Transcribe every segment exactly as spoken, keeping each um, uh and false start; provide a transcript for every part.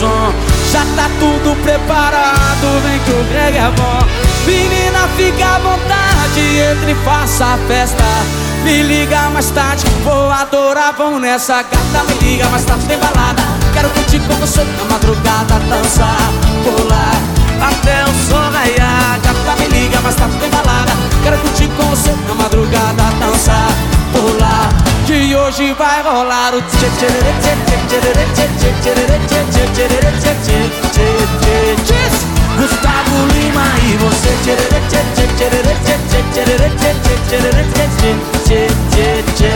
som. Já tá tudo preparado, vem que o reggae é bom. Menina, fica à vontade, entre e faça a festa. Me liga mais tarde, vou adorar, vamos nessa. Gata, me liga mais tarde, tem balada. Quero curtir com você na madrugada, dançar, pular até o sol raiar. Gata, me liga mais tarde, tem balada. Quero curtir com você na madrugada, dançar, pular, que hoje vai rolar o tchê tchê tchê tchê tchê tchê tchê tchê tchê tchê tchê. Gustavo Lima e você tchê tchê tchê tchê tchê tchê tchê tchê tchê tchê tchê.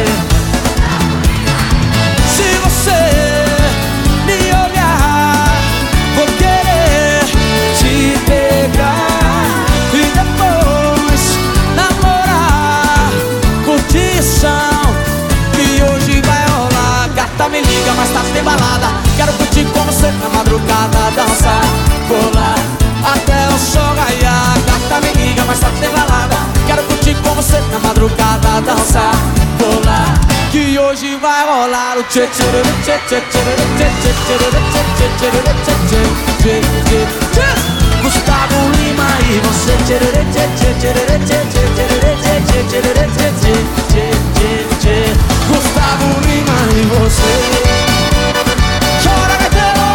Se você me olhar, vou querer te pegar e depois namorar. Curtição que hoje vai rolar. Gata, me liga, mais tarde tem balada. Quero curtir com você na madrugada, dançar, pular até o sol raiar. Gata, me liga, mais tarde tem balada. Quero curtir com você na madrugada, dançar, pular, que hoje vai rolar o tchê tchê tchê tchê tchê tchê tchê tchê tchê tchê. Gustavo Lima e você tchê tchê tchê tchê tchê tchê tchê tchê tchê. Gustavo Lima e você. Chora, Gaiteiro!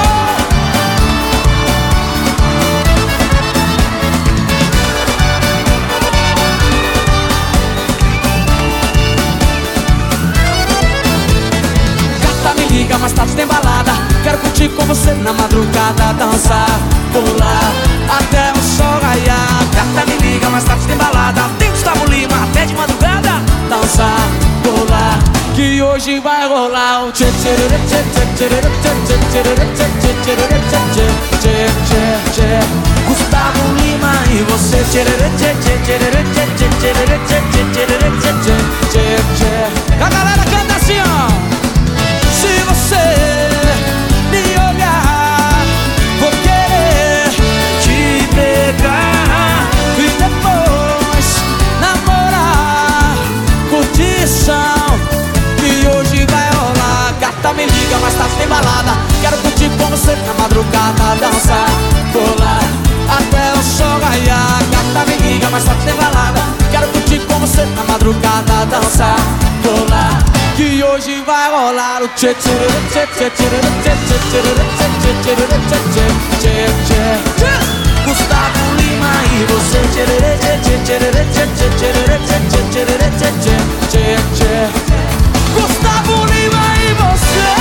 Liga, mais tarde tem balada. Quero curtir com você na madrugada, dançar, pular até o sol raiar. Gata, me liga, mais tarde tem balada. Tem Gustavo Lima até de madrugada, dançar, pular, que hoje vai rolar o tchê tchê tchê tchê tchê tchê tchê tchê tchê tchê tchê. Gustavo Lima e você tchê tchê tchê tchê tchê tchê tchê tchê tchê. A galera canta assim, ó. Se você me olhar, vou querer te pegar e depois namorar. Curtição que hoje vai rolar. Gata, me liga, mais tarde tem balada. Quero curtir com você na madrugada, dançar, pular até o sol raiar. Gata, me liga, mais tarde tem balada. Quero curtir com você na madrugada, dançar, pular, que hoje vai rolar o tchê tchê tchê tchê tchê tchê tchê tchê tchê. Gustavo Lima e você tchê tchê tchê tchê tchê tchê tchê. Gustavo Lima e você.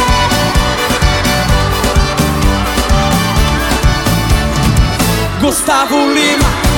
Gustavo Lima.